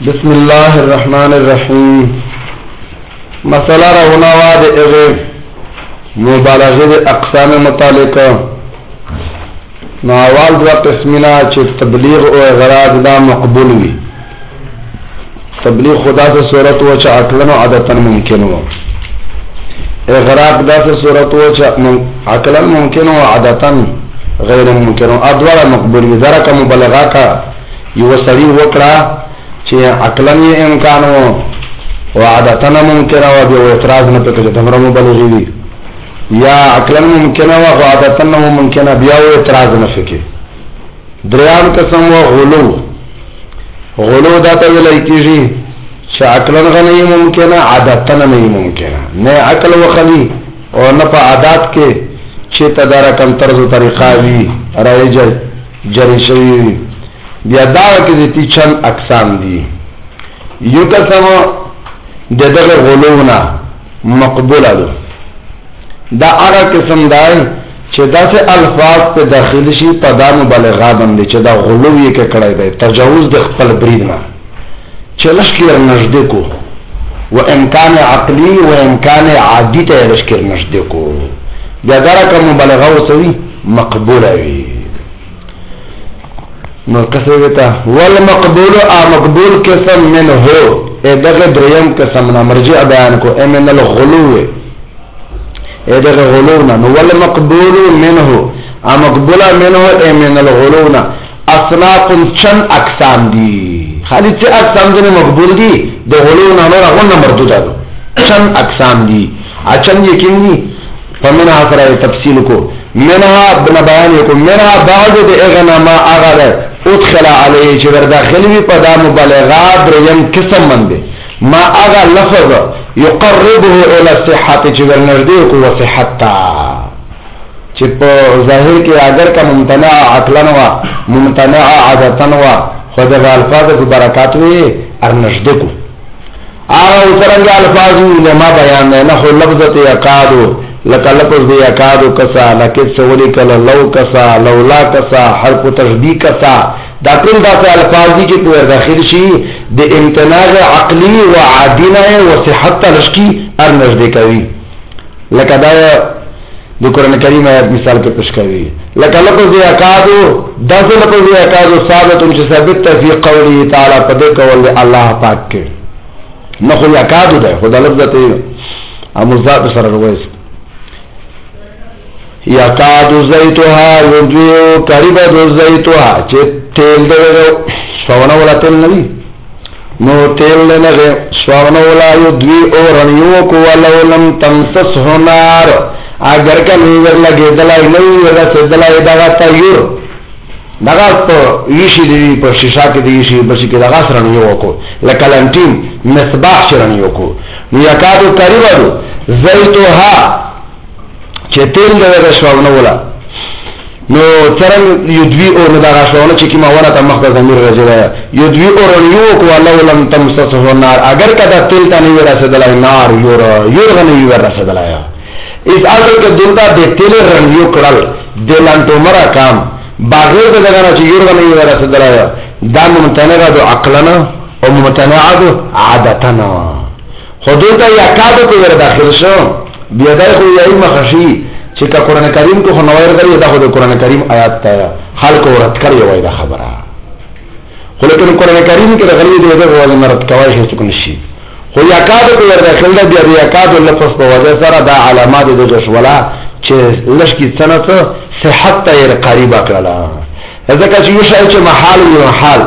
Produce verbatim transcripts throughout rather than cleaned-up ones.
بسم الله الرحمن الرحیم. مسئلہ رونوا د اغه مبالغه د اقسام متعلقه نو اول دو قسمنا چې تبلیغ او اغراض دا مقبول وي. تبلیغ خدا سے صورت و چې عقلن او عادتن ممکن و، اغراض دا سے صورت و چې عقلن ممکن و عادتن غیر ممکن و. ادوار مقبول وي. ذرا کا مبالغه کا یو سړی وکړه چې عقلن یې امکان او عادتن ممکن او به اعتراض نه پکې ته تمره مبالغه وي، یا عقلن ممکن او عادتن ممکن بیا اعتراض نه پکې. دریام قسم و غلو. غلو دا ته ویل کېږي چې عقلن غنی ممکن عادتن نه ممکن، نه عقل وخلی او نه په عادت کې چې تدارک کم طرز او طریقه وي راځي جری شوی. بیا دا کې دي چند اقسام دي. یو قسم د دغه غلوونه مقبوله ده. دا هغه قسم دی چې داسې الفاظ په داخلي شي په دا مبالغه باندې چې دا غلو یې کې کړی دی، تجاوز د خپل برید نه چې لشکر نږدې کو و امکان عقلی و امکان عادی ته لشکر نږدې کو. بیا دا کوم مبالغه وسوي مقبوله وي. نو کسه وتا والمقبول ا مقبول قسم منه هو دغه دریم قسم نه مرجع بیان کو من الغلو دغه غلو نه. نو والمقبول منه ا مقبول منه من الغلو نه اصناف چن اقسام دي. خالي چې اقسام دي مقبول دي د غلو نه نه غو مردود ده. چن اقسام دي اچن یقیني فمنها سره تفصیل کو منها بنا بیان کو منها بعض د اغنا ما اغله ادخل علیه چې ور داخل وي په دا مبالغات دریم قسم باندې ما اغه لفظ يقربه الى الصحه چې ور نږدې کو صحت چې په ظاهر کې اگر کا ممتنع عقلن وا ممتنع عادتن وا خود الفاظ په برکات وي ار نږدې کو. او څنګه الفاظ علما بیان نه خو لفظ یقادو لکه لفظ دی یکادو کسا لکه سولی کلا لو کسا لولا کسا حرف تشبیه کسا دا ټول داسې الفاظ دي چې په داخل شي د امتناع عقلی و عادینه و صحت لشکی ار نږدې کوي. لکه دا د قران کریم آیت مثال کې پیش کوي. لکه لفظ دی یکادو داسې لفظ دی یکادو ثابت چې ثابت فی قوله تعالی په دې قول الله پاک کې نه خو یکادو ده خدای لفظ ته امزاد سره وایي یکادو زیتوها یدویو قریبا دو زیتوها چه تیل دو سوانا ولا تیل نبی نو تیل نگه سوانا ولا یدوی او رنیو کو ولو لم تمسس هنار اگر که نیور لگه دلائی نیور رسه دلائی داغا تایور داغا پا یشی دی پا شیشا که دی یشی بسی که داغا سرنیو کو لکلنٹین مصباح شرنیو کو نو یکادو قریبا دو زیتوها چې تیل دغه شواونه ولا نو څنګه یدوی او نه دا شواونه چې کیما ونه ته مخ ته زمير راځي یدوی او یو کو الله ولم تمسسه النار اگر کدا تیل ته نه ورسېدلای نار یور یور غنه یور رسېدلای اس اصل کې دلته د تیل رنگ یو کړل دلانټو مرا کام باغیر دغه نه چې یور غنه یور رسېدلای دا ممتنع د عقلنا او ممتنع د عادتنا حدود یا کادو کې ور داخل شو. بیا دا خو یې مخشي چې کا قران کریم کو نویر غری دا خو د قران کریم آیات ته خلق ورت کوي وای دا خبره. خو لیکن قران کریم کې غری دی دا وایي مرت کوي هیڅ کو نشي. خو یا کادو په ور داخل دی بیا یا کادو لفظ په وجه سره دا علامات د جشولا چې لشکې سنت صحت ته قریب کړلا. ځکه چې یو شی چې محال وي محال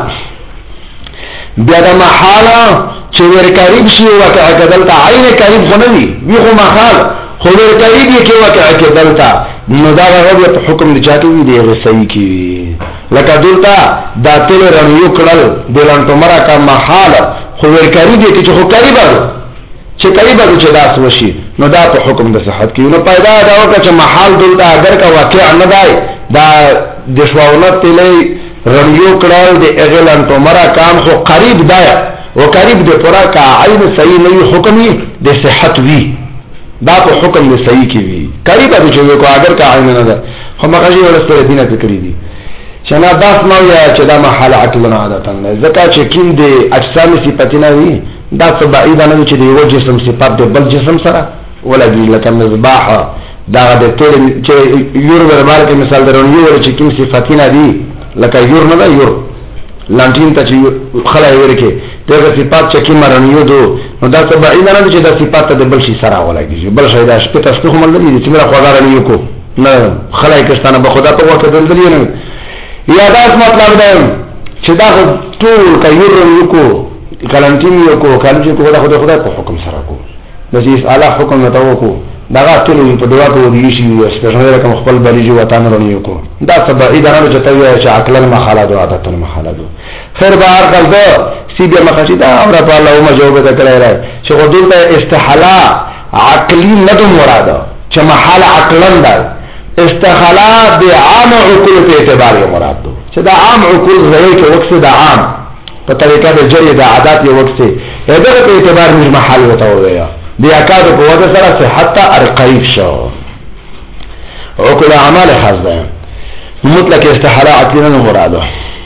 بیا دا محال چې ور قریب شي واقع کدلته عین قریب خو نه وي وی خو محال خو ور قریب یې کې واقع کدلته نو دا هغه په حکم د چاته وي دی صحیح کی لکه دلته دا تل رنیو کړل دلانټو مرا کا محال خو ور قریب یې چې خو قریب چې قریب چې داس وشي نو دا په حکم د صحت کې نو پیدا دا وکړه چې محال دلته اگر کا واقع نه دی دا د شواونه تلې رنیو کړل د اغلانټو مرا کام خو قریب دی و قریب د پورا کا عین صحیح نه حکمي د صحت وی دا په حکم د صحیح کی وی قریب د چې کو اگر کا عین نه ده خو مخه ورسره دینه کړی دي چنا داس نو یا چې دا محل عقلنا عادتن زکه چې کیم دی اجسام صفاتنا وی دا څه بعید نه چې دی یو جسم صفات دی بل جسم سره ولا دی لکه مصباح دا د تیر چې یور وربار کې مثال درونه یو چې کیم صفاتنا دی لکه یور نه یور لانټین ته چې خلای ورکه دغه صفات چې کیم مرنیو دو نو دا څه بعید نه چې دا صفات د بل شي سره ولګي بل شي دا شپه تاسو کوم لري چې موږ خدای نه یو کو نه خلای کستانه به خدا په وخت دلته نه یا دا مطلب دی چې دا ټول کایور یو کو کلانټین یو کو کالو چې کو دا خدای خدای په حکم سره کو د دې اعلی حکم نه تاو کو دا ټول په دعا کو دی شي سپیشل کوم خپل بلی جو وطن رونی کو دا سبا اداره چې توی چې عقل المحالات او عادت المحالات خیر بهر قلبه سی بیا مخشی دا امر په الله او مجوبه کړی راي چې حدود ته استحاله عقلی نه مراده چې محال عقلن ده استحاله د عام عقول په اعتبار یې مراد ده چې دا عام عقول زوی کې وقت دا عام په طریقه د جری د عادت یو وقت دغه په اعتبار مش محل وته ویا بیا کار په وجه سره صحت ارقیف شو عقول اعمال خاص ده مطلق استحاله عقلن نه مراده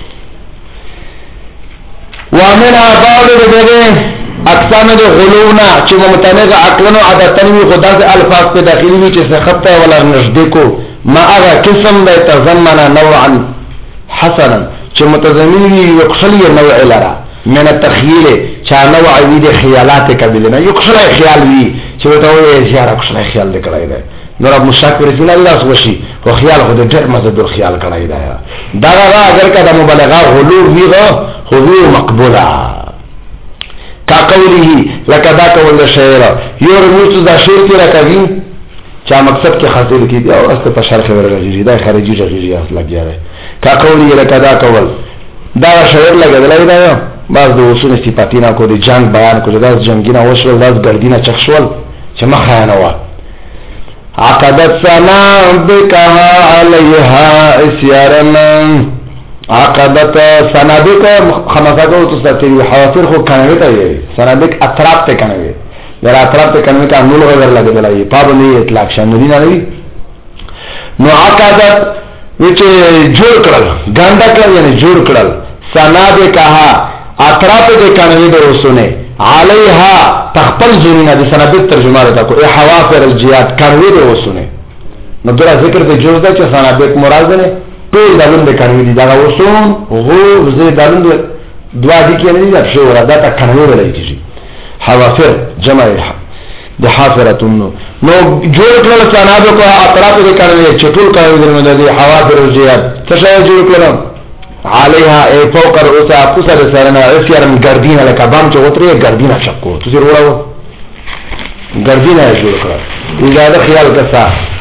وامنها بعض دغه اقسام د غلونا چې متناقض عقلن او عادتن وي خدا سے الفاظ په داخلي وي چې سخت ولا نشد کو ما هغه قسم د تضمن نوعا حسنا چې متضمن وي یخلی نوع لرا من التخيل چې نوع وي د خیالات کبلنه یخلی خیال وي چې ته وایي زیاره خیال خیال لیکلای دی نو رب مشاکر رسول الله وشي خو خیال خو د ډېر مزه د خیال کړای دی دا دا اگر کله مبالغه غلو وي خو مقبوله کا قوله لکه دا کول شعر یو رموز دا شعر کې راکوي چې مقصد کې حاصل کی دی او است په شرح ورغلی دا خارجي ځای اصل لګیاره کا قوله لکه دا کول دا شعر لګیدلای دا بعض د اصول صفاتینا کو د جنگ بیان کو دا جنگینا وشول دا ګردینا چخشول چې مخه نه و عقدت سنا بکها علیها اسیارنا عقدت سنابک خمساتو تستطیع حوافر خو کنوی تا یہ سنابک اطراف تے کنوی در اطراف تے کنوی کا نول غیر لگے دلائی پابندی اطلاق شاندی نوی نو عقدت وچے جوڑ کرل گاندا کرل یعنی جوڑ کرل سنابکها اطراف تے کنوی در رسونے علیہا تخپل زنینا دی سنابک ترجمہ رہتا کو اے حوافر الجیات کنوی در رسونے نو درہ ذکر دے جوڑ دا چا سنابک مراد دنے ټول دالون د کنوي دي دا وسون غو زه دالون دوا دي کې نه دي چې ورا دا تا کنوي ولای کیږي حوافر جمع د حافرتون نو جوړ کړل سنابو کو اطراف د کنوي چټول کنوي درنه دي حوافر زیات څه شی جوړ کړل عليها اي فوق رؤوس افسر سرنا اسيرم ګردینه لکه بام چې وتري ګردینه چکو ته وروړو ګردینه جوړ کړل دا خیال کسا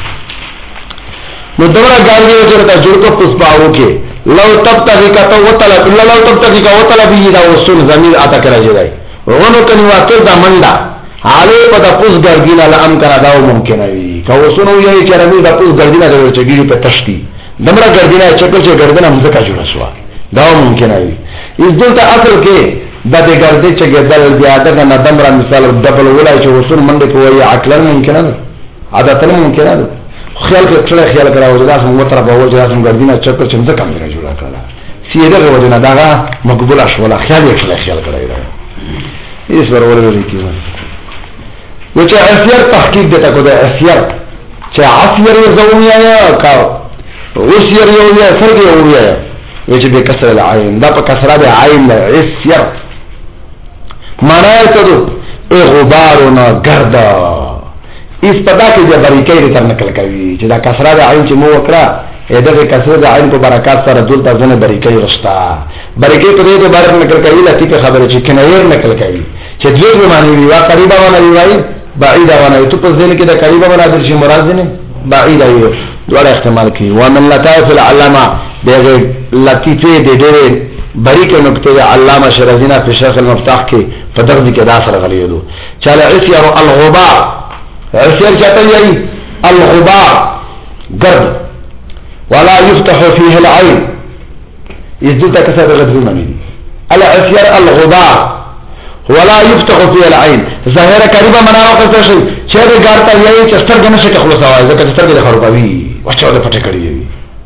نو دورا گاڑی وجرتا جوړ کو پسپاو کې لو تب تحقیق تو وطلب لو تب تحقیق وطلب دا وسن زمير اتا کرا جدای ورونو کني واکل دا منډا علي په د پوس ګرګینا لام کرا دا ممکن وي که وسنو یې چې رمي د پوس ګرګینا د چګيري په تشتي دمرا ګرګینا چکل چې ګرګینا مزه جوړ شو دا ممکن وي اس دلته اصل کې د دې ګرځي چې ګدل بیا دغه نه دمرا مثال ډبل ولای چې وسن منډه کوي عقل ممکن نه عادت ممکن نه خیال کې ټول خیال کراوه دا څنګه وتر په وجه راځم ګرځینا چکر چې څنګه کم نه جوړه کړل سیده غوډه نه دا مقبول شولا خیال یې ټول خیال کړی دا ایس ورور ورې کیږي و چې اسیر تحقیق دته کو دا اسیر چې عصیر زومیا یا کا وسیر یو یا فرق یو یا و چې به کسر العين دا په کسر د عین اسیر معنا ته ای غبارنا گردا اس پتا کې د بریکې تر نقل کوي چې دا کسره د عین چې مو وکړه دغه کسره د عین په برکات سره دلته ځنه بریکې رښتا بریکې په دې بار نقل کوي لته خبره چې کنایر نقل کوي چې دې معنی وی وا قریبا ونه وی بعیدا ونه ته په ځین کې د قریبا ونه درشي مراد نه بعیدا وي دوه احتمال کوي ومن لطائف العلامه دغه لطیفه د ډېر بریکې نقطه علامه شرازینا په شرح المفتاح کې په دغه کې دا سره غلیدو چاله اسیر الغبار عسير جاتي الغبار قرب ولا يفتح فيه العين يزدت كسر غدر مني العسير الغبار ولا يفتح فيه العين ظاهره قريبه مناو کته شي چې دا ګارتا یې چې سترګې نشي خلاص وای ځکه سترګې د خروپوي وچو د پټه کړی وي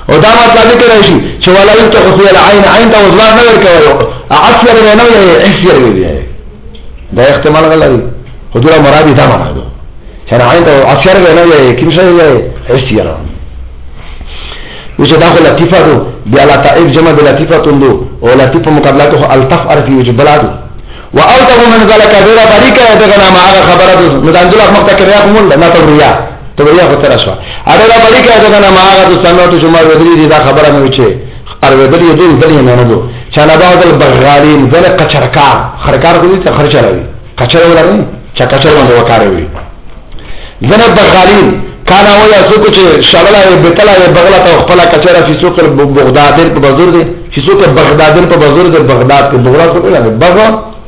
او دا مطلب کې راشي چې ولا يتخفي العين عين ته وزن نه ورکوي اثر نه وي اثر وي دا احتمال غلطي حضور مرادي دا معنا ده چې عين ته اثر نه وي کوم شي وي اثر وجه داخل لطيفه بیا لطائف جمع بلطيفه تندو او لطيفه مقابلته الطف عرفي وجه بلاد واوته من ذلك غير طريقه دغه ما هغه خبره مدانجل مخته کړیا کوم نه تبریا تبریا خو تر شو اړه دا طریقه دغه ما هغه سنتو جمع ودري دا خبره مې وچه ارو دلی دل دلی نه نه دو چانه بعض البغالين ذل قچرکار خرکار کوي ته خرچ راوي قچر ولري چا قچر باندې وکاروي ذل بغالين کان او یا سو کچ شغله بتلا بغلا ته خپل قچر فی سوق بغداد په بازار دي فی سوق بغداد په بازار د بغداد په بغلا څه کوي بغا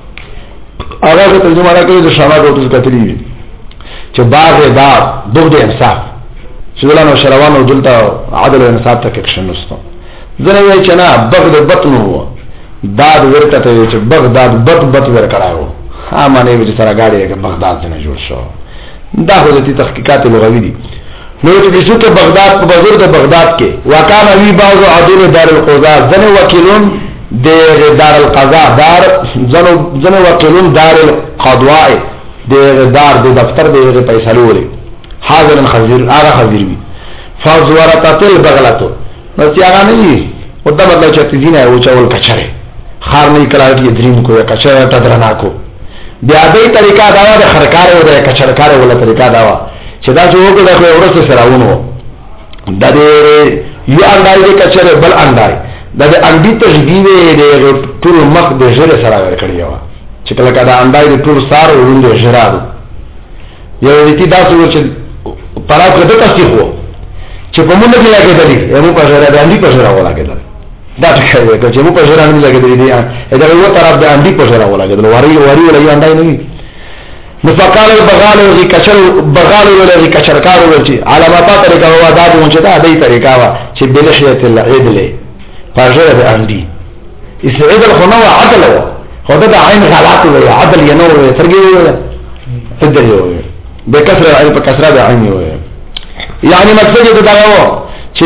هغه ترجمه راکړي د شامل اوټس کتلی چې باغ دا بغد انصاف شغلانو شروانو دلته عدل او انصاف ته کښن نوستو زنه وی چې نه بغد بطن هو داد ورته ته چې بغداد بط بط ور کړاو ها معنی چې سره گاډي کې بغداد څخه جوړ شو دا خو د تحقیقات لغوي دي نو چې څوک بغداد په بازار د بغداد کې وکانه وی بعض عدل دار القضاء زنه وکیلون د دار القضاء دار زنه زنه وکیلون دار القضاء د دار د دفتر د فیصلو لري حاضر خزیر هغه خزیر وي فزورت البغلتو نو چې هغه نه وي او دا مطلب چې تیزینه او چول کچره خار نه کلاټي دریم کو کچره ته درنا کو بیا دې طریقہ دا د خرکار او د کچرکار ولا طریقہ دا چې دا چې وګړه خو ورسره سراونو د دې یو اندای د کچره بل اندای د دې اندی تشدید د ټول مخ د جره سره ورکړی و چې کله کدا اندای د ټول سار وروند جرادو یو دې تاسو چې پراو کده تاسو خو چې په مونږ کې راګېدلی یو په جره د اندی په جره ولاګېدل دا څه وایي چې مو په جره نه لګېدلی دی دا یو طرف د اندی په جره ولاګېدل وری وری ولا یو اندای نه وي مفقال البغال ذي كشر بغال ولا ذي كشر کارو چې علامات طریقه وا دا مونږ ته دای طریقه وا چې بلحیه العدل فاجره د اندی اسعدل خو نو عدل و خو دا عین غلط وي عدل ینو ترګي وي عدل وي بکسر العين بکسر د عین وي يعني مقصد دا و چې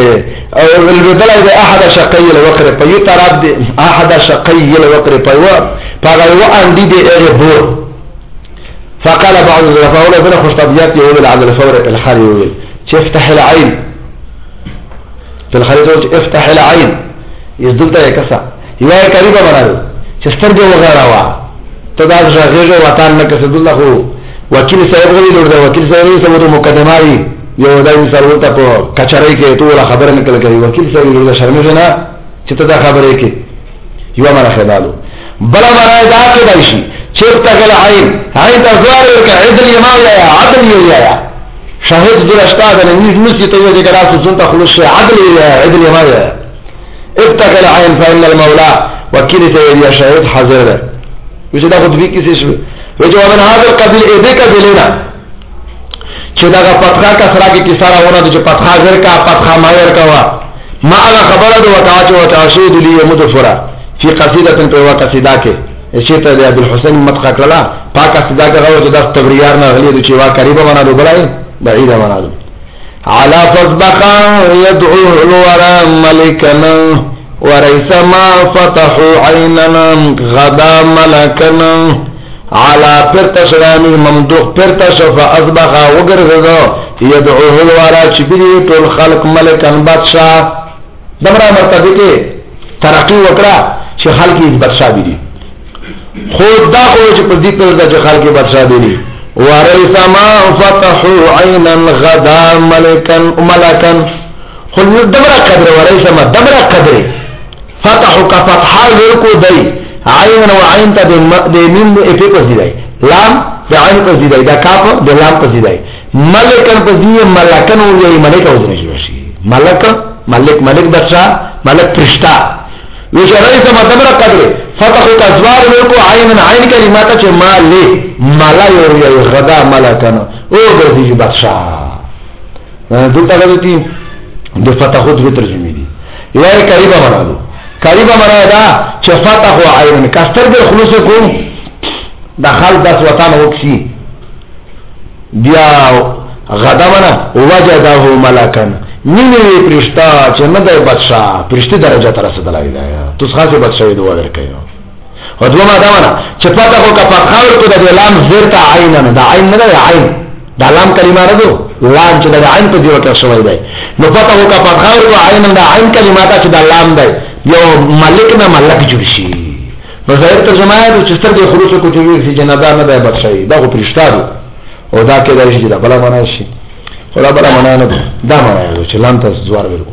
البدل د احد شقي الوقر په یو طرف د احد شقي الوقر په یو په یو اندی د اربو فقال بعض الرفاول بنا خشطبيات يقول على الفور الحالي يقول افتح العين في الخليط يقول افتح العين يزدلت يكسا يواي قريبا منادو چسترگو وغيروا تداز شاقيجو وطان نكسد الله وكيل سيب غلي لورده وكيل سيب غلي سبتو مقدمائي يو داوي سروتا پو کچرائی کے طولا خبر نکل کری وكيل سيب لورده شرمشنا چتا خبره کے يوا منا خدالو بلا منا دا کے دائشي چرتا گل عین عین تا زوار ورکا عدل یما یا عدل یا شاهد دل اشتاد نیز نسی تو یہ گراس سنتا خلوص عدل یا عدل یما یا ابتغل عین فإن المولى وكيل سيد يا شاهد حاضر ہے وجه دا خود بھی کسی شو وجه ومن هذا القبيل ايدے کا دلینا چدا کا پتخا کا سرا کی کسارا ہونا جو پتخا غیر کا پتخا مایر کا وا ما اغا خبر دو وتعاچ وتعشید لی مدفرا فی قصیدہ پہ وقصیدہ کے شیطه د ابو الحسن متقا کړه پاکه صدا غو د تبریار نه غلی چې وا قریبه بنا دو بلای بعیده بنا دو على فضبقا يدعو الورى ملكنا وريس ما فتحوا عيننا غدا ملكنا على پرتشرانی ممدوح پرتشف اصبح وګرځو يدعو الورى چې بيدي ټول خلق ملکن بادشاہ دمرا مرتبه کې ترقی وکړه چې خلک یې بادشاہ دي خود دا خو چې په دې پر د خلک بادشاہ دي ورث ما فتحوا عينا غدا ملكا ملكا خو دمرا قدر ورث ما دمرا قدر فتحوا كفتحا ورکو دی عين وعين ته د مين په پسې دی لام د عين پسې دی دا کاف د لام پسې دی ملکا پسې ملکن وی ملک اوسنه شي ملک ملک ملک بادشاہ ملک فرشتہ ویش رئیس مدمرا قدر فتحو کازوار لکو عین عین کلمات چه مالی مالا یوری غدا ملکن او گردی بادشاہ دلتا گذتی دو فتحو دوی ترجمی دی یوی قریبا منا دو قریبا منا دا چه فتحو عین کستر بر خلوص کن دا خال دس وطان وکسی بیا غدا منا وجدهو ملکن نیمه پرشتا چې نه دی بادشاہ پرشتي درجه ته رسیدلی دی تو خاصه بادشاہي دوه ورکوي او دومره دا ونه چې پته خو که په خاور کې د لام زیر ته عین نه دا عین نه دی عین دا لام کلمه نه ده لام چې د عین په دیو کې شوی دی نو پته خو که په خاور کې عین نه دا عین کلمه چې دا لام دی یو ملک نه ملک جوړ شي نو ظاهر ترجمه یې چې سترګې خروج کو چې جنازه نه دی بادشاہي دا خو پرشتا او دا کې دا شي دا بل معنا شي خلا بل معنا نه دا معنا چې لام ته زوار ورکو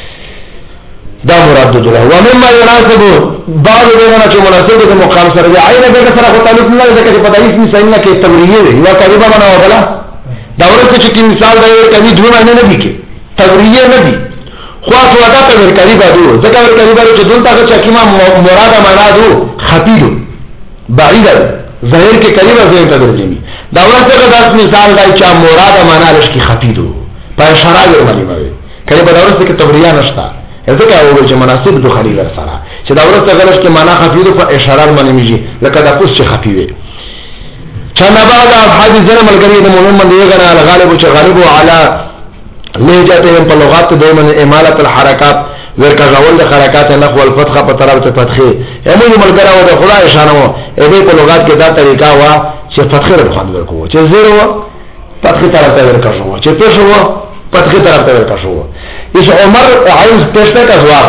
دا مراد ده و مما يناسب بعض دغه چې مناسب د مقام سره دی عین دغه سره خو تعلق نه لري چې په دایس مثال کې تبریه دی یا قریبا معنا ولا دا ورته چې مثال دی کوي دوه معنی نه دي کې تبریه نه دي خو څه ودا ته قریبا دی ځکه قریبا چې دلته چې کیما مراد معنا دو خفیدو بعید ظاهر کې قریبا ځای ته درځي دا ورته داس مثال دی چې مراد معنا لشي خفیدو په اشاره باندې وایي کله په ورته کې تبریه نشته ځکه او چې مناسب د خلیل سره چې دا ورته غلط کې معنا خفیده په اشاره باندې میږي لکه دا پوس چې خفیوي چنه بعد حدیث زره ملګری د مؤمن باندې غنا غالب چې غالب علی لهجته په لغات د من اماله الحرکات ورکه غول د حرکات نحو الفتحه په طرف ته فتحه همو ملګری او د خدای اشاره وو دې په لغات کې دا طریقه وا چې فتحه ورکو ورکو چې زیرو فتحه طرف ته ورکو چې پښو فتحه طرف ته ورکو اس عمر عین پښته کا جواب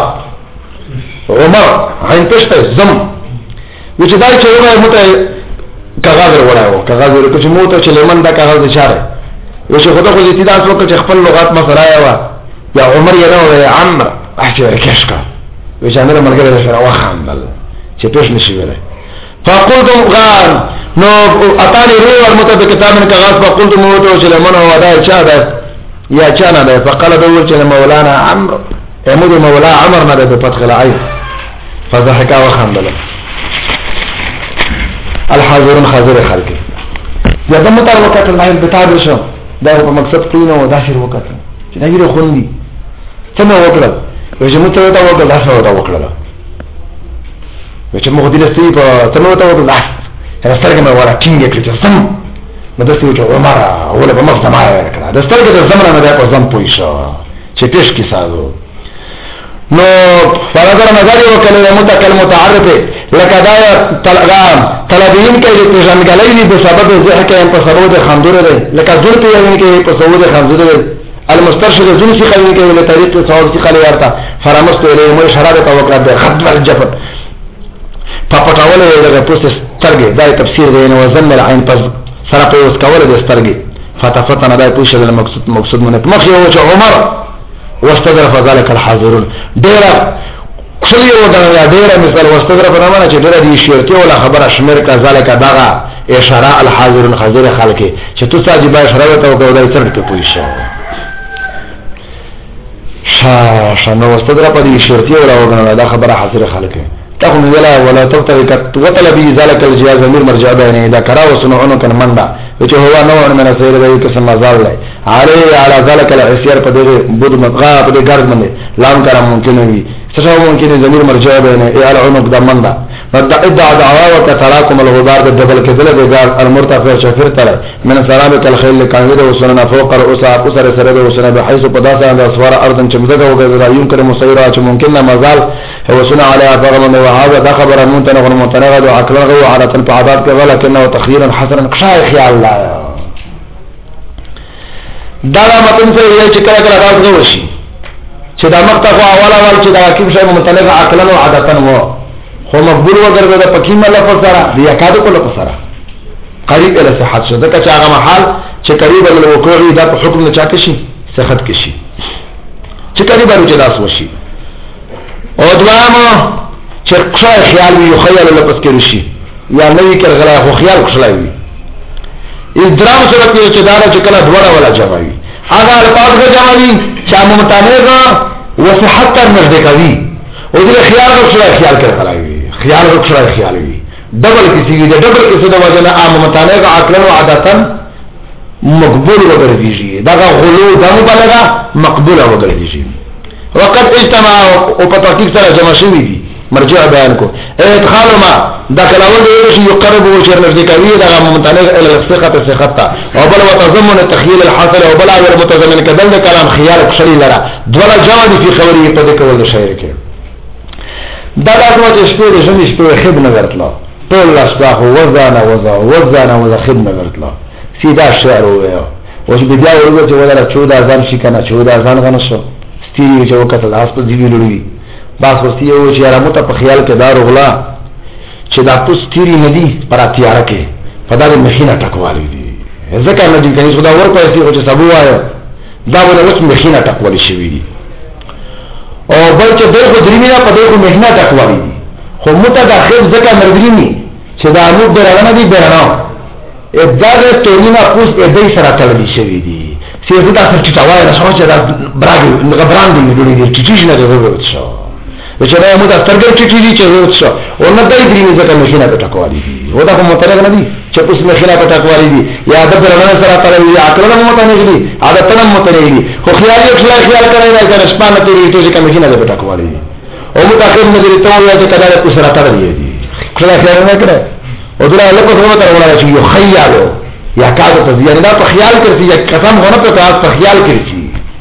عمر عین پښته زم چې دای چې یو مته کاغذ وراو کاغذ ورکو چې موته چې لمن دا کاغذ اشاره یو چې خدای خو دې تاسو وکړه چې خپل لغات مسرایا وا یا عمر یې نو عمر احجر کشکا وجه امر ملګری سره وخاندل چې پښ نشي ویلای فقلتم غان نو اتاني رو ورمته په کتاب من کاغذ فقلتم موته چې لمن هو دا چا ده یا چانه ده فقال دول چې مولانا عمرو امود مولا عمر نه ده په فتح العين فضحك وخندل الحاضرون حاضر خلق یا دمو تر وخت الله بتاع شو دا په مقصد کې نو داخل وکړه چې دا یې خوندي څنګه وکړه چې موږ ته دا وکړه دا څه دا وکړه چې موږ دې ستې په څنګه ته وکړه دا سترګې مې ورا ټینګ کړې چې سم مدرسې چې عمر اوله په مخ سمای کړه د سترګې د زمانه نه په ځم پوي شو چې پېښ کې ساده نو فرض نظر یو کله متکلم متعرف لکه دا طلبان طلبین کې د ځانګړي په سبب ځکه کې په سبب د خندور دی لکه ضرورت یې کې په سبب د خندور دی المسترشد ذل شي خلین کې له طریق تصور شي خلې ورته فرامست له مو اشاره ته وکړه د خط الجفت په پټاول د پروسس ترګه دا تفسیر دی نو وزن العين پس سره په اوس کوله د سترګې فتفتن دای پوښتنه د مقصود مقصود مونږ مخ یو چې عمر واستدرف ذلك الحاضرون ډیر خلی و دا ډیر مثال واستدرف نه معنی چې ډیر دي شرطي ولا خبره شمیر کا ذلك دغه اشاره الحاضرون حاضر خلک چې تو ساجي اشاره ته وکړه دای تر کې پوښتنه شا شنو واستدرف دي شرطي ولا وګڼه دا خبره حاضر خلک تقوم ولا ولا تبتغي وطلب ذلك الجهاز ضمير مرجع بين اذا كرا وسنعون كان مندا وجه هو نوع من السير ذي قسم مزال له عليه على ذلك العسير قدر بود مقا قدر غرض من لام كلام ممكن وي سشاو ممكن ضمير مرجع بين على عنق ضمندا فدع دعوا وتراكم الغبار بالدبل كذل بغار المرتفع شفر ترى من سرابك الخيل كانوا وسننا فوق رؤوس اسر سرد وسنا بحيث قداسا عند اسوار ارض چمزده وغير يمكن مسيرات ممكن مازال هو سنا على فغم وهذا ده خبر المنتنغ والمتنغد وعقله على تنفعات ولكنه تخييرا حسنا شيخ يا الله دا متن سے یہ چکر کر راز وشي چې دا مقطع اوله ول چې دا کوم شی متنغ عقلا او عادتا و خو مقبول وګرځي د پکیمه لفظ سره د یکادو په لفظ سره قریب الى صحت شو دغه چې هغه محل چې قریب له وقوع دا په حکم نه چاته شي صحت کې شي چې قریب ورته داس وشي او دوامه چې ښه خیال وي خیال لپس کې رشي یا نوې کې غلا خو خیال خلای ادرام سره کې چې دا چې کله دوړه ولا جوابي هغه الفاظ کې جوابي چې ممتنعه وصحت تر نږدې کوي او دې خیال غوښړه خیال کې غلای خیال غوښړه خیال وي ډبل کسی دې ډبل کسی د وجنه عام ممتنعه عقلا او عادتا مقبول وګرځي دا غلو د مبالغه مقبوله وګرځي وقت اجتماع او په تحقیق سره جمع شوی دي مرجع بیان کو ادخال ما داخل اول دی یقرب وجر نزدیکوی دا ممتنع الى الثقه ثقه او بل وتضمن تخيل الحاصل او بل غیر متضمن کدل کلام خیال شری لرا دولا جواب فی خبری په دې کول شاعر کې دا دغه چې شپه دې شمې شپه خب نظر تلا ټول اشباح وزانا وزا وزانا وزا خب نظر تلا سیدا شعر وایو او چې بیا ورغه چې ولا چودہ ځان شي کنه چودہ ځان غنه شو ستیری چې وکړه لاس په دی ویلوي باس ورتی یو چې رامو ته په خیال کې دار غلا چې دا پستيري ندي پر اتیار کې په دا مخینه ټکوالي دي ځکه نه دي کني خدا ور پېسې او چې سبو وایو دا ونه وڅ مخینه ټکوالي شي دي او بل چې دغه درېمه په دغه مخینه ټکوالي دي خو مته دا خیر ځکه مرګريني چې دا نو درانه دي درانه اداره تورینه پوس دې سره تړلې شي دي چې دا څه چې تاوای نه سوچ دا براګي غبران دي جوړې دي چې نه غوړت شو چې دا موږ سترګې ټیټې چې غوړت شو او نه دای درې ځکه مخینه په ټکوالي دي و دا کوم مترګ نه دي چې پوس مخینه په ټکوالي دي یا د درانه سره تړلې یا عقل نه متنه دي عادت نه متنه دي خو خیال یې خیال خیال کوي دا شپانه تورې ته چې مخینه په ټکوالي دي او متأخر نه دي ته وایي چې کله په سره تړلې دي خیال خیال نه کړه او دا له کومه ته ولاړ شي یو خیالو یا کاغذ په ځای نه په خیال کوي یا قسم غو نه په تاسو په خیال کوي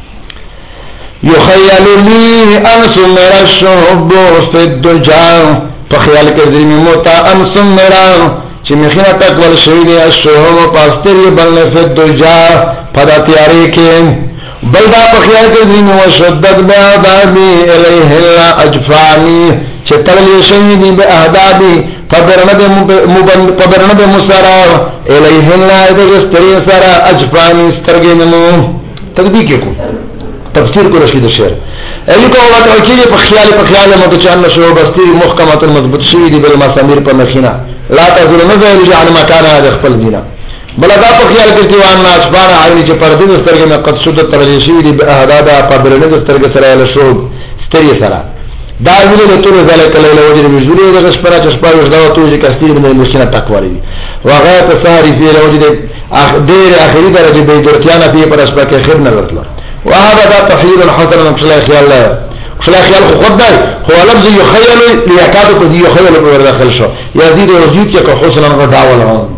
یخیل لی انس میرا شعب في الدجا په خیال کې دې موتا انس میرا چې مخینه تکول شوی دی شعب پاستری بلنه في الدجا پدا تیاری کې بل دا په خیال کې دې مو شدت بعذابی الیه الاجفانی چې تړلې شوی دی به اهدابی فبرنه فبرنه مسرا الیه الله دې ستری سره اجفانی سترګې نمو تدبیق کو تفسیر کو رشید شعر ایو کو ولا توکید په خیال په خیال متچان شو بستی محکمه مضبوط شوی دی بل مسامیر په مخینه لا تزول نظر عن مکان هذا خپل دینا بل دا په خیال کې چې وان اشبار علی چې پر دې سترګې نه قد شد ترلی شوی دی به اهدادا په برنه سترګې سره له شو ستری سره دا ویل له ټول ذلک له وجه مزوري د غشپره چې شپه وځ دا تو چې کستیر باندې مشینه تکوالي وغایت ساری فی له وجه ډیر اخري درجه به درتیانه په پر شپه کې خیر نه ورتله وهذا دا تحلیل حسن نقش خیال له خلا خیال خو خود دی هو لفظ یخیل لیکاد کو دی یخیل په داخل شو یزيد وجود کې کو حسن نه داول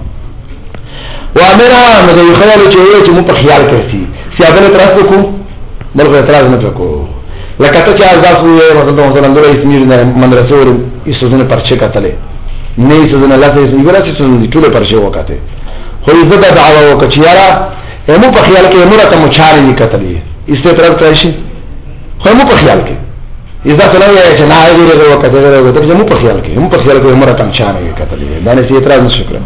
وامرها مده یخیل چې وي چې مو په خیال کوي سیابله ترڅ کو بلغه اعتراض نه وکړو لکه ته چې ازاس وي مثلا مثلا د اسمیر نه مدرسې ور ایستونه پرچه کتلې نه ایستونه لاسه ایستونه ورته چې ټول پرچه وکاته خو دې دا دعوا وکړه مو په خیال کې امره ته مچاري نه کتلې استطراب ترشي خو مو په خیال کې اذا څنګه یې چې نه ایږي وکړه دا مو په خیال کې مو په خیال کې امره ته مچاري نه کتلې دا نه استطراب نشو کړم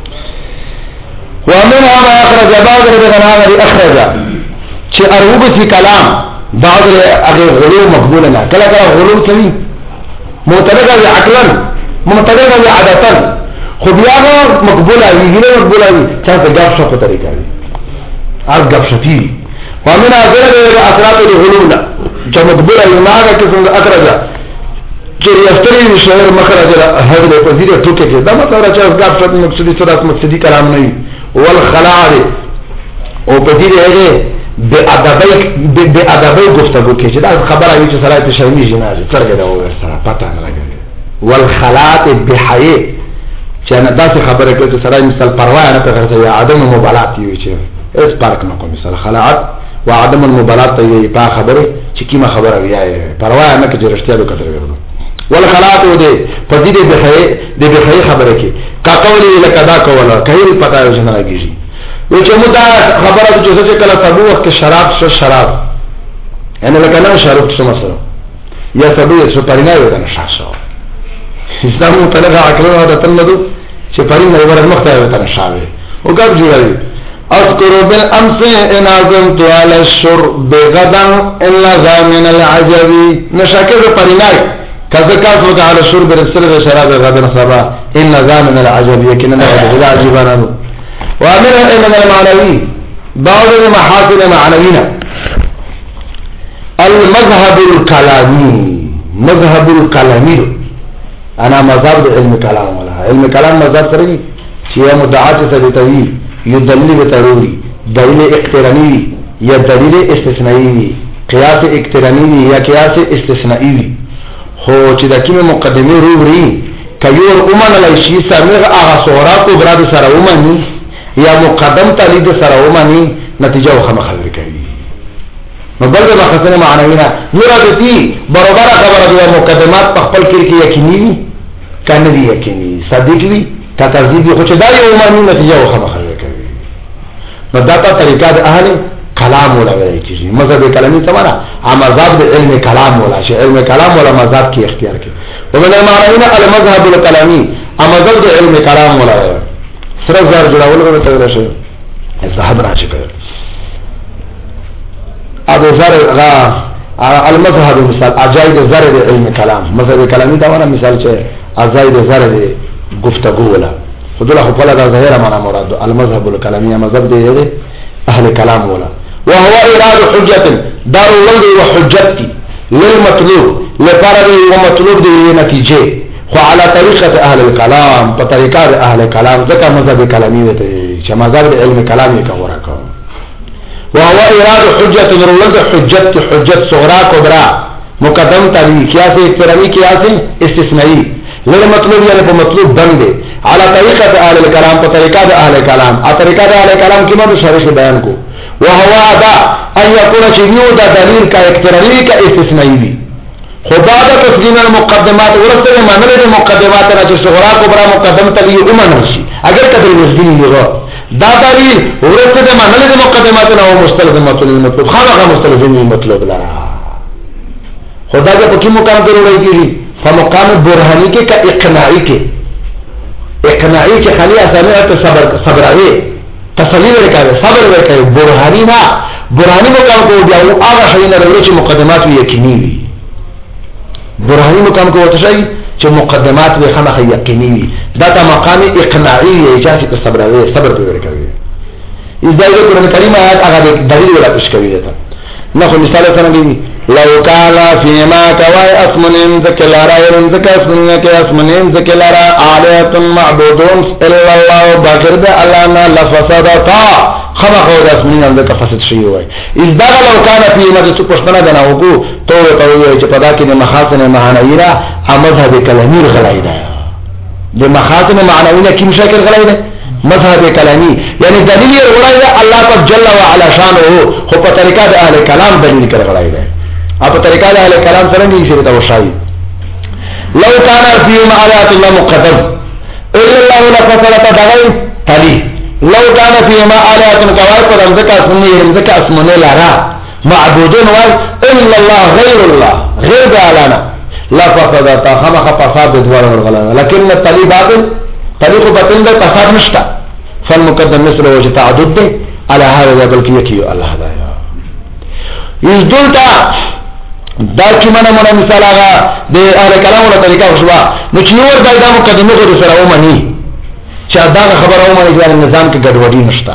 ومنها ما اخرج بعض الغناء اخرج چې اروب في كلام بعض هغه غلو مقبول نه کله کله غلو کوي معترض او عقلا معترض او عادتا خو بیا مقبول وي غیر مقبول وي چې په غاب شو په طریقه وي هغه غاب شتي ومن اخر اثرات الغلو چې مقبول وي ما هغه څنګه اخرج چې یستری شعر مخرج هغه په دې ټوکې کې دا مطلب چې غاب شت مقصدی صورت مقصدی کلام نه وي والخلاع او په دې هغه به ادبي به ادبي گفتگو کې چې دا خبره وي چې سره ته شرمي جنازه څنګه دا وایي سره پته نه لګي والخلاعه بحي چې نه داسې خبره کوي چې سره مثال پروا نه کوي یا عدم مبالات وي چې اس پارک نه کوي مثال خلاعت و عدم المبالات یې په خبره چې کیما خبره وي پروا نه کوي چې رښتیا وکړي والخلاعه دې په دې بحي دې بحي خبره کې کا قولي لکه دا کوله کایل پتا یې نه لګي و چې موږ خبره چې څه کله سبو وخت شراب شو شراب یعنی لکه نه شراب څه مسله یا سبو څه پرینه وي نه شاسو اسلام متلغه عقلنا د تلدو چې پرینه ور مخته وي تن شاوي او ګاب جوړي اذكر بالامس ان عزمت على الشرب غدا الا زامن العجب نشکر پرینه کذا کاسو على الشرب رسل شراب غدا صبا ان زامن العجب يكن غدا عجبنا وامرها من المعنوي بعض المحاسن معنوينا المذهب الكلامي مذهب الكلامي انا مذهب علم كلام ولا علم كلام مذهب سري شيء مدعات سدتوي يدلل بتروري دليل اقتراني يا دليل استثنائي قياس اقتراني يا قياس استثنائي خو چې د کومه مقدمه وروړي کيور اومن لای شي سره هغه صغرا کبرا د سره اومني یا مقدم تلید سره اومني نتیجه وخمه خبر کوي نو بل د مخزن معنوي نه مرادتي برابر خبره د مقدمات په خپل کې یقیني کنه دي یقیني صدق وي تکذیب خو چې دا یو معنی نتیجه وخمه خبر کوي نو دا ته طریقه د اهل کلام ولا وایي چې مذهب کلامی څه معنا مذهب د علم کلام ولا چې علم کلام ولا مذهب کې اختیار کوي ومن المعنوي المذهب الکلامی مذهب د علم کلام ولا سره زار جوړول ورته راشه صاحب راشه کوي ابو زر غا المذهب مثال اجاید زر د علم کلام مذهب کلامی دا ونه مثال چې اجاید زر د گفتگو ولا خدای خو په لاره ظاهره معنا مراد المذهب الکلامی مذهب د اهل کلام ولا وهو اراد حجه دار ولد وحجتي للمطلوب لفرض ومطلوب دي نتیجه خو على طریقه اهل الكلام په طریقه اهل کلام ځکه مذهب کلامی وته چې مذهب علم کلام یې کوره کو وهو اراد حجه ولد حجت حجت صغرا کبرى مقدم تری قیاس احترامی قیاس استثنائی للمطلوب یعنی په مطلوب بندے على طریقه اهل الكلام په طریقه اهل کلام ا طریقه اهل کلام کې مو شرح بیان کو وهو ادا ان يكون شيء دا دلیل کا احترامی کا استثنائی دی خدا دا تسلیم المقدمات ورسته منل د مقدمات را چې صغرا کبرى مقدم تلی ومنل شي اگر کدی وزدین لغه دا دلیل ورسته د منل د مقدمات او مستلزمات المطلوب خامخا مستلزم المطلوب لرا خدا دا په کوم مقام کې وروړي فمقام برهانی کې کا اقناعی کې اقناعی کې خالی اسانه ته صبر صبر اوی تسلیل وکړي صبر وکړي برهانی نه برهانی مقام کو بیا او هغه شی نه لري چې مقدمات یقیني وي برهانی مقام کو وته شي چې مقدمات به خامخا یقیني وي دا ته مقام اقناعی یې چې صبر اوی صبر به وکړي اذا یو قرآن کریم آیات هغه دلیل ولا پیش کوي ته نو مثال څنګه لو كان فيما كواي اسمنين ذكلارا يرنزك اسمنين كي اسمنين ذكلارا آلهة معبودون إلا الله بغرد ألانا لفسدتا خما خود اسمنين عندك فسد شيئوي إذ داغ لو كان فيما جسو پشتنا دناوكو طور طوية چپداكي دي محاسن معنوينا مذهب كلامي غلائي دا دي محاسن معنوينا كم شاكر غلائي دا مذهب کلامی یعنی دلیل غلائي دا اللہ پاک جل وعلا شانه خو پا طریقہ دا اہل کلام دلیل کر غلائي دا اپ طریقہ اہل کلام سره نه شي ته وشای لو كان فيما آيات الله مقدم الا الله لفصلت دغای تلی لو كان فيما آيات قواعد پر ذکر اسمنه ذکر اسمنه لرا معبودون وای الا الله غير الله غير اعلانا لفصلت خمخ فساد دوار ورغلا لكن التلی باطل طریق باطل ده فساد نشتا فالمقدم مثل وجه تعدد ده على هذا بلکې یکی الله دا یذلتا دا چې منه منه مثال هغه د اهل کلام ولا طریقه وشوا نو چې ور دای دا مقدمه کو سره ومني چې دا خبره ومني چې نظام کې ګډوډي نشتا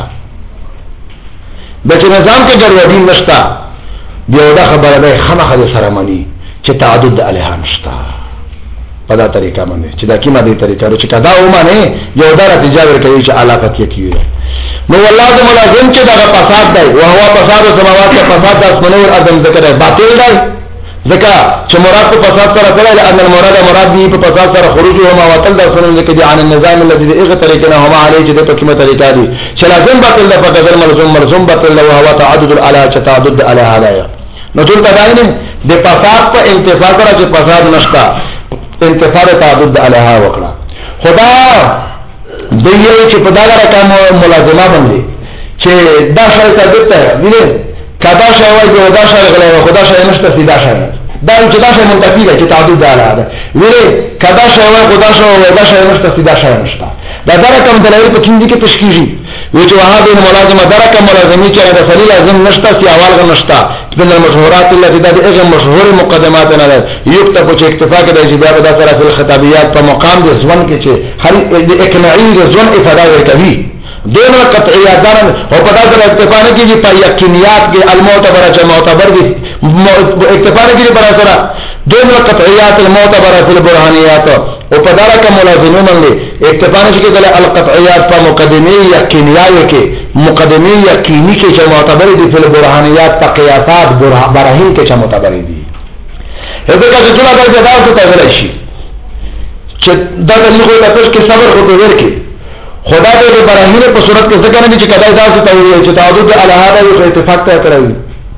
د چې نظام کې ګډوډي نشتا بیا دا خبره ده خمخه سره مني چې تعدد الها نشتا په دا طریقه باندې چې دا کیمه دي طریقه چې کدا ومني یو دا نتیجه ورکوي چې علاقه کې کیږي نو والله د ملازم چې دا فساد دی او هو فساد سماوات کې فساد د اسمنه او ادم ذکر باطل دی ذکر چې مراد په فساد سره سره ان المراد مراد دی په فساد سره خروج او ما وتل د سنن ذکر عن النظام الذي اغه طریقه نه هم علی چې د کومه طریقه دی چې لازم باطل د فقدر ملزوم ملزوم باطل او هو تعدد الاله چې تعدد الاله هدايا نو ټول تداین د فساد په انتفاع سره چې فساد نشتا انتفاع تعدد الاله وکړه خدا دیو چې په دا رقم ملازمه باندې چې دا شای ثابت ده ویني کدا شای وایي دا شای غلا خدا شای نشته سیدا شای دا چې دا شای منتفی ده چې تعدد الاله ده ویني کدا شای وایي خدا شای وایي دا شای نشته سیدا شای نشته دا دا رقم دلایل په کوم دي کې تشکیږي وی چې وهذه الملازمه دا رقم ملازمي چې د فعل لازم نشته سی اول غ نشته من المشهورات التي دا دغه مشهور مقدمات نه ده یكتب چې اکتفا کې د جواب د سره په خطابيات په مقام د ځوان کې چې هر اقناعي د ځوان افاده کوي دون قطعیات دارن او په داسې اکتفا نه کېږي په یقینیات کې المعتبره چې معتبر دي اکتفا نه کېږي پر سره دون قطعیات المعتبره فی البرهانیات او په دغه کوم ملازمه باندې اکتفا نه کېږي د القطعیات په مقدمه یقینیات کې مقدمه یقینی کې چې معتبر دي فی البرهانیات تقیاسات براهین کې چې معتبر دي هدا چې ټول دا دا څه ته شي چې دا د لغوی په تاسو کې صبر خو به ورکې خدا دې براهینه په صورت کې څنګه نه چې کدا دا څه ته وي چې تعدد علی هذا یو اتفاق ته کوي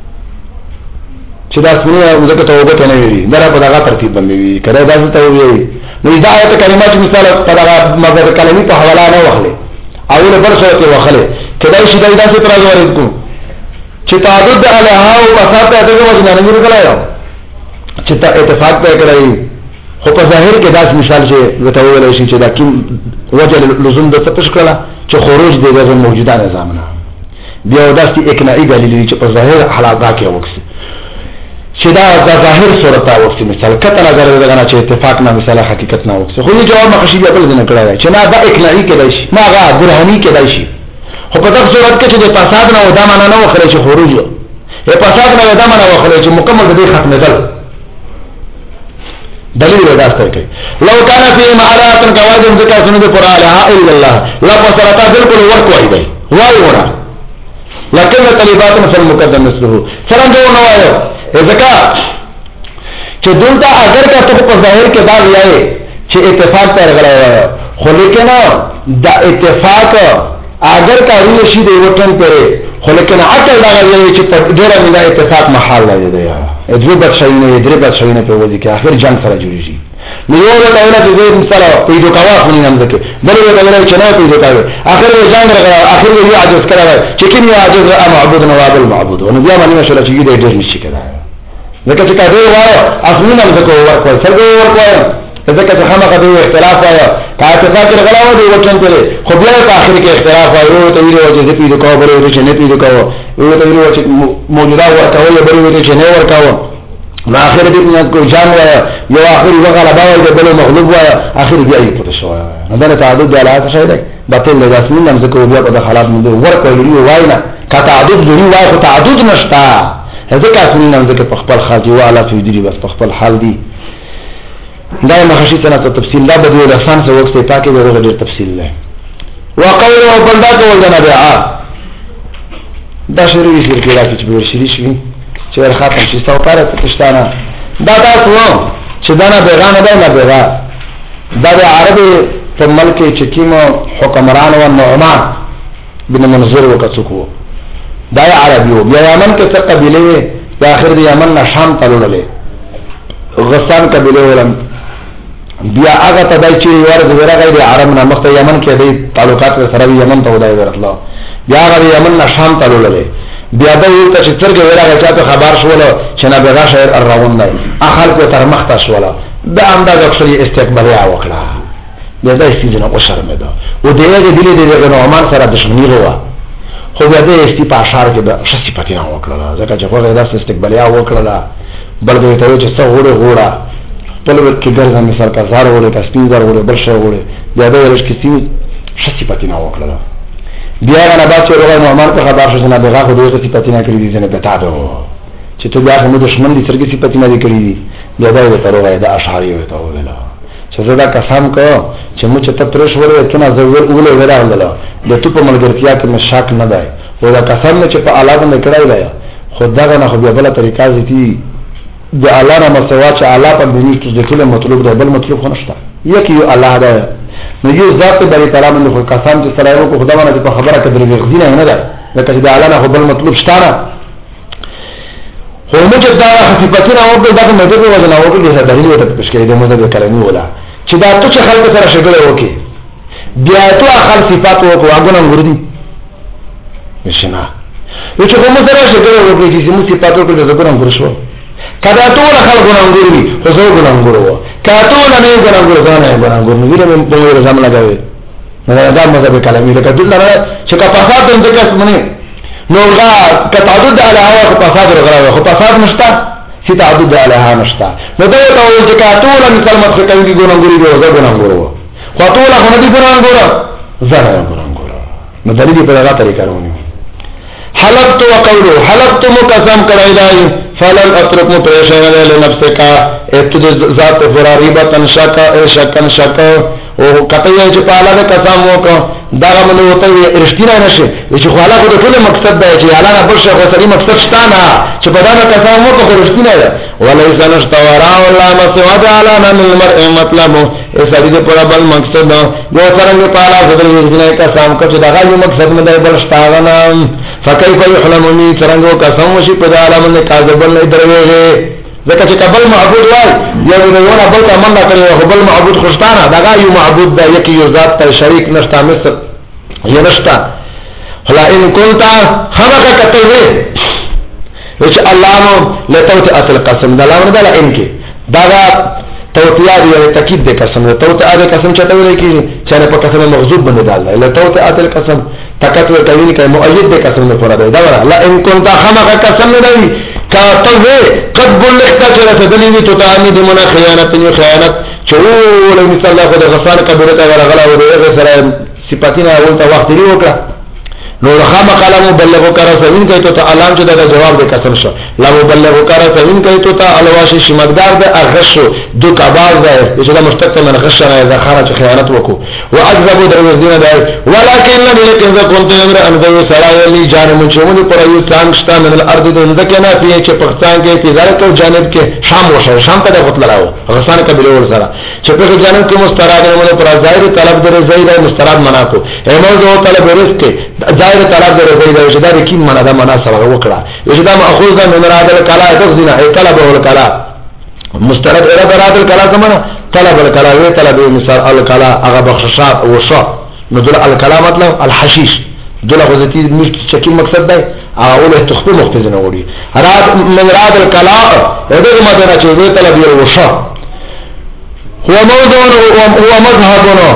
چې دا څنګه موږ ته توبه ته نه ویری دا په دغه ترتیب باندې وی کړه دا څه ته وی نو دا آیت کلمات مثال په دغه مگر کلمې په حواله نه وخله اوله بل څه ته وخله کدا شي دا څه تر راځي ورکو چې تعدد علی هذا او فساد ته دغه وجه نه نه کړایو چې تا اتفاق ته کړی خو په ظاهر کې داس مثال چې وته ویل شي چې دا کوم وجه لزوم د څه کړه چې خروج دی د موجوده نظام نه بیا داسې اقناعي دلیل چې په ظاهر حالات کې وکړي چې دا د ظاهر صورت او مثال کته نظر دغه چې اتفاق نه مثال حقیقت نه وکړي خو یې جواب مخشي بل نه کړی چې نه دا اقناعي کې شي ما غا برهاني کې شي خو په دغه صورت کې چې د فساد نه ودا معنا نه وخره چې خروج یې فساد نه ودا معنا وخره چې مکمل د ختم دل دلیل وداسته کوي لو کان فی معرات قواعد ذکر سنت قران لا اله الا الله لا فسرتا بالکل ورک وای دی وای ورا لكن طالبات مثل مقدم مثله سلام جو نو آیو ځکه چې دلته اگر کا ته په ظاهر کې دا وایي چې اتفاق پر غراوه خو لیکن دا اتفاق اگر کا وی شي دی وطن پره خو لیکن عقل دا وایي چې په ډیره نه اتفاق محال دی دی ادري بچاینه ادري بچاینه په وځي کې اخر جنگ سره جوړیږي نو یو له اولاد دې مثلا پیډو کاوه خو نه نمځکه بل یو له چې نه پیډو کاوه اخر یې جنگ راغله اخر یې عاجز کړه چې کینی عاجز ام معبود نو عبد المعبود نو بیا باندې شول چې دې ډېر نشي کړه ځکه چې کله وایو اصلونه ځکه ورکو څنګه ورکو ځکه چې خامخا دې اختلاف وایو کاته ذکر غلاو دې وچن ته خو بیا په اخر کې اختلاف وایو ته ویلو چې دې پیډو کاوه بل چې نه پیډو کاوه یو ته ویلو چې موجوده ورکوي بل چې نه ورکاوه نو اخر دې نه کو جان وایو یو اخر یو غلبا وایي بل مغلوب وایي اخر بیا یې پته شو نو دا تعدد د علاقه شوی دی باطل د اسمین هم ځکه بیا په حالات باندې ورکوي وایي نه کا تعدد دی وایي خو تعدد نشتا ځکه اسمین هم ځکه په خپل خاطر والا فی دی بس په خپل حال دی دا مخشی څنګه ته تفصیل لا بده له افسان سره وخت ته کې ورغه ډیر تفصیل ده وقوله بلدا کول د نبی ا دا شری شری کې راځي چې ور شری شي چې ور خاطر چې ستو پاره پښتانه دا دا څو چې دا نه بیغانه ده نه بیغا دا د عربي په ملک چې کیمو حکمران او نعمان بن منذر وکڅکو دا عربي او بیا یمن کې څه قبيله د اخر د یمن شام ته لولې غسان قبيله ولم بیا هغه ته دای چې ورغ ورغه د عرب نه مخته یمن کې د تعلقات سره یمن ته ودای ورتلو بیا هغه یمن شام ته لولې بیا دا یو چې څرګه ورغه چې خبر شول چې نه بغا شهر الروان دی اخر کو تر مخته شول دا انداز اکثر استقبالیا وکړه دا د سیزنه او شرمه ده او دغه دلی د نعمان سره دښمنی وروه خو بیا د استی په اشاره کې د شسی پاتینه وکړه ځکه چې هغه د استقبالیا وکړه بل دې ته چې څو وړه وړه په لور کې ګرځم مثال کا زار وړه کا سپین زار وړه بل شی وړه بیا د ورش کې سی شسی پاتینه وکړه بیا نه با چې روغه نعمان په خبر شو نه دغه خو دغه صفاتینه کړی دي نه پتا ده چې ته بیا هم دشمن دي سرګي صفاتینه دي کړی دي بیا دا ته روغه د اشعاری وته ویلا چې زدا قسم کو چې مو چې ته پرش وره ته نه زور وله وراله د تو په ملګرتیا کې مشاک نه دی او دا قسم چې په اعلی نه کړی دی خدای نه خو بیا بل طریقه دي د الله نه مسوا چې الله په دې کې د ټول مطلوب دی بل مطلوب خو نشته یکی یو الله دی نو یو ذات بری تعالی باندې خو قسم چې سره یو خدای باندې په خبره کې درې غدینه نه ده لکه چې د الله نه خو بل مطلوب شته نه خو موږ دا صفاتونه او د دغه مدد وزن او د دلیل ته تشکیل د مدد کلمي ولا چې دا ته خلک سره شګړه وکي بیا ته خپل صفات او هغه نور دي نشنا یو چې کوم سره شګړه وکي چې موږ صفات او د زګون نور شو کدا ټول خلک نور دي خو زه ګون نور و کاته نه نه ګون نور ځانه ګون نور نو ویره په ویره ځم لګوي نه دا مذهب کلمي لکه دلته چې کا فساد د ذکر سمونه نو غا کتعدد علی هوا خو فساد غراوه خو فساد نشتا چې تعدد علی هوا نشتا نو دا ته وایي چې کاټول کلمت څخه کوي ګونګوري دی او ګونګورو خو ټول خو نه دی ګونګورو زره ګونګورو نو د دې په هغه طریقه رواني حلقت وقولو حلقت مقسم کړای فلن اترك متشغل لنفسك اتد ذات فراريبه شك شكن شك او کته یې چې په الله قسم وکړه دا موږ وته رښتینه نشي چې خو الله کو ټول مقصد دی چې الله بل شي خو سړي مقصد شته نه چې په دا قسم وکړه رښتینه ده وليس نشتورا ولا مسعد على من المرء مطلب اس دې په بل مقصد یو څنګه په الله سره رښتینه قسم کوي دا غو مقصد نه دی بل شته نه فكيف يحلمني څنګه قسم وشي په عالم نه کاذب نه دروي ځکه چې قبل معبود وای یو نه یو نه بل ته مننه کوي خو بل معبود خوشتانه دا یو معبود دی یکی یو ذات ته شریک نشته مثل یې نشته هلا ان كنت خلق کتوي چې الله نو لتوت اصل قسم دا لاونه دا ان کې دا توتیا دی تاکید د قسم توت اده قسم چته ویل کی چې په قسم مغضوب باندې دال لتوت اصل قسم تکت و کوي کې مؤید د قسم نه پورا دی دا لا ان كنت خلق قسم نه دی كاتوه قد بلغت جرت دليل تتعمد من خيانة خيانة چول مثال الله خود غفان کبیرت ورغلا ورغه سره صفاتنا اولته وخت دی وکړه نو خام قلم بلغو کرا سوین کوي ته علام چې دا جواب د قسم شو لا بلغو کرا سوین کوي ته الواشي شمدار د اغشو دو کباز ده چې دا مشتق من غش نه اذا خرج خیانت وکړو واعذب دروزدین ده ولكن لم يكن ذا كنت امر ان ذو سرايا جان من چومني پر یو څنګه شته من الارض د ذکه نه پیه چې پاکستان کې تجارت او جانب کې شام وشه شام ته غوت لراو غسان کبیره ور سره چې په جانب کې مستراد نه پر ظاهر طلب در زید مستراد مناکو ایموزو طلب رزق ظاهر طلب در زید چې دا کې معنا دا معنا سره وکړه چې دا ماخوذ ده من راد الکلا تخزنا ای طلب الکلا مسترد اراده راد الکلا سمنا طلب الکلا وی طلب مثال الکلا هغه بخششات او شا نو دل الکلا مطلب الحشیش دل غزتی مش چکی مقصد دی اوله تخفي مختزنه وړي راد من راد الکلا دغه مدنه چې وی طلب یو شا هو موضوع هو مذهبنا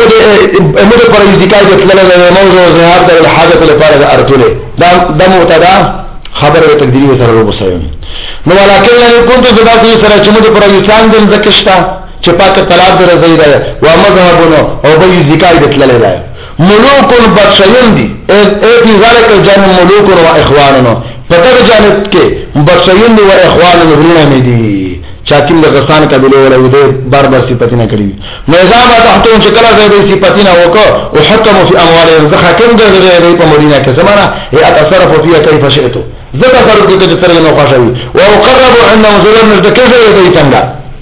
ومد پر ذکر د تلل موضوع ظهار د الحاجه لپاره د ارتله دا د مبتدا خبر او تقدیر سره وبسایو نو ولکن لن كنت ذات سره چې موږ پر انسان د زکشتا چې پاک طلاق در زید او مذهبنا او به ذکر د تلل دی ملوک بخشین دي ای فی ذلک جانب ملوک و اخواننا پتہ جانب کې بخشین دي او اخواننا ورونه دي چاکیم د غسان قبیله ولا ودې بار بار صفاتینه کړی نظام تحتون چې کله دې صفاتینه وکړو او حکم فی اموالهم ځکه کوم دې په مدینه کې زمانہ هي اتصرف فيها كيف شئت ځکه فرض دې چې سره نو خوشوي او قربوا انه زلم نزد کیسه دې څنګه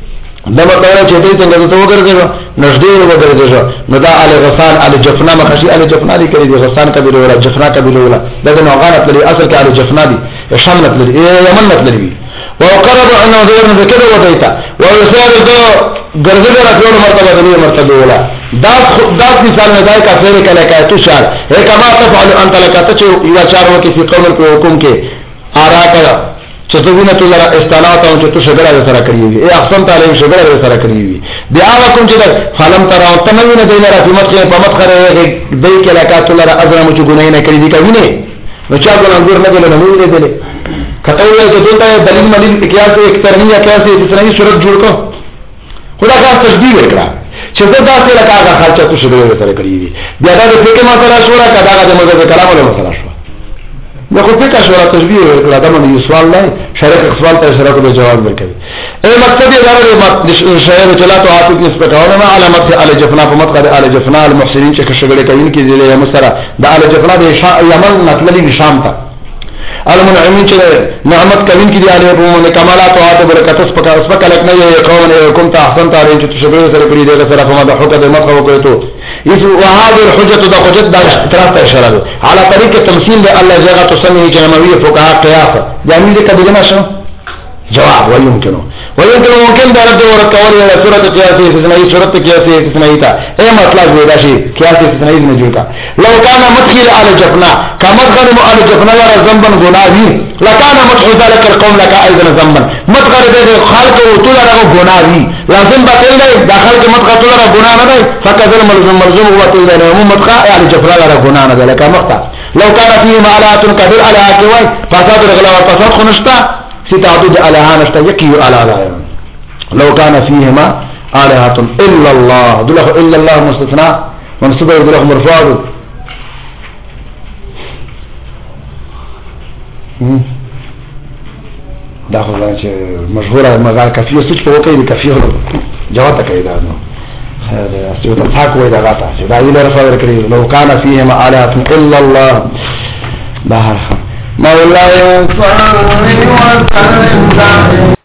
دا مطلب چې دې څنګه ته وګرځي نږدې وګرځي نو دا ال غسان ال جفنا مخشي ال جفنا دي کړی غسان قبیله ولا جفنا قبیله ولا دا نو غلط لري اصل کې ال جفنا دي شملت لري یمن لري وقرب انه غير ذكر وديتا ويسار دو غرزه رسول مرتبه دي مرتبه ولا دا دا مثال نه دای کا فعل کله کا تو شار ہے کما تفعل انت لك تچو یو چار وکي فی قول کو حکم کې آرا کا چتوینه تو لرا استانات او تو شګړه سره کړی وي ای احسن تعالی شګړه سره کړی وي بیا کوم چې فلم ترى تمنه دینه را په مت کې په مت خره دای کله کا تو لرا ازرم چې ګناه نه کړی دي کوي نه نو چا ګناه ګور نه دي نه موږ دي کتاوی ته دلته دلیل مدین قیاس اکترنیه قیاس د سنوي صورت جوړ کو خدا کا تشبیه وکړه چې دا داسې لکه هغه خرچه تو شروع سره کړی دي بیا دا د فقہ مسله شورا کدا د مذهب کلام له مسله شو نو خو فقہ شورا تشبیه وکړه دا باندې سوال نه شرع سوال ته اشاره کوي جواب ورکړي اے مقصد یې دا دی شاعر چلاته عاطف نسبت اورنه علامت ال جفنا په مطلب ال جفنا المحسنین چې شګړه کوي کې دي مسره د ال جفنا د یمن مطلب شام ته المنعمین چې نعمت کوي کې دی علیه په کمالات او عاطف برکات سپک سپک لک نه یو قوم نه کوم ته احسن تعالی چې شبیر سره کړی دی سره په مدح حکم مطلب وکړو ته یو وهذه الحجه د حجت د اعتراض ته اشاره ده على طریق تمثيل د الله جگہ تسميه جنمويه فقهاء قياس يعني دې کده نه شو جواب ويمكن ويمكن ممكن دا رد ورکول یا صورت قیاسی استثنائی صورت قیاسی استثنائی تا اے مطلب ودا شي قیاسی استثنائی نه جوړا لو كان مدخل على جفنا كمدخل على جفنا لا ذنبا غناوي لكان مدخل ذلك القوم لك ايضا ذنبا مدخل دې خلق او طول له غناوي لازم باطل دی داخل کې مدخل طول له غنا نه دی فكذل ملزم ملزم هو طول له عموم مدخل على جفنا له غنا نه دی لکه مقطع لو كان فيه معلات كبير على اكوي فساد الغلا والتصرف نشتا ستعدد آلهة نشتا يكي آلهة لو كان فيهما آلهة إلا الله دلخ إلا الله مستثناء منصوبة دلخ مرفوع دا خو ځان چې مشهوره مغال کفیه سوچ په وکړي کفیه جواب تکي دا نو هذا تضحك وإذا غطى سيدا إلى رفض الكريم لو كان فيهما آلهة إلا الله لا هرخم مولاي صل وسلم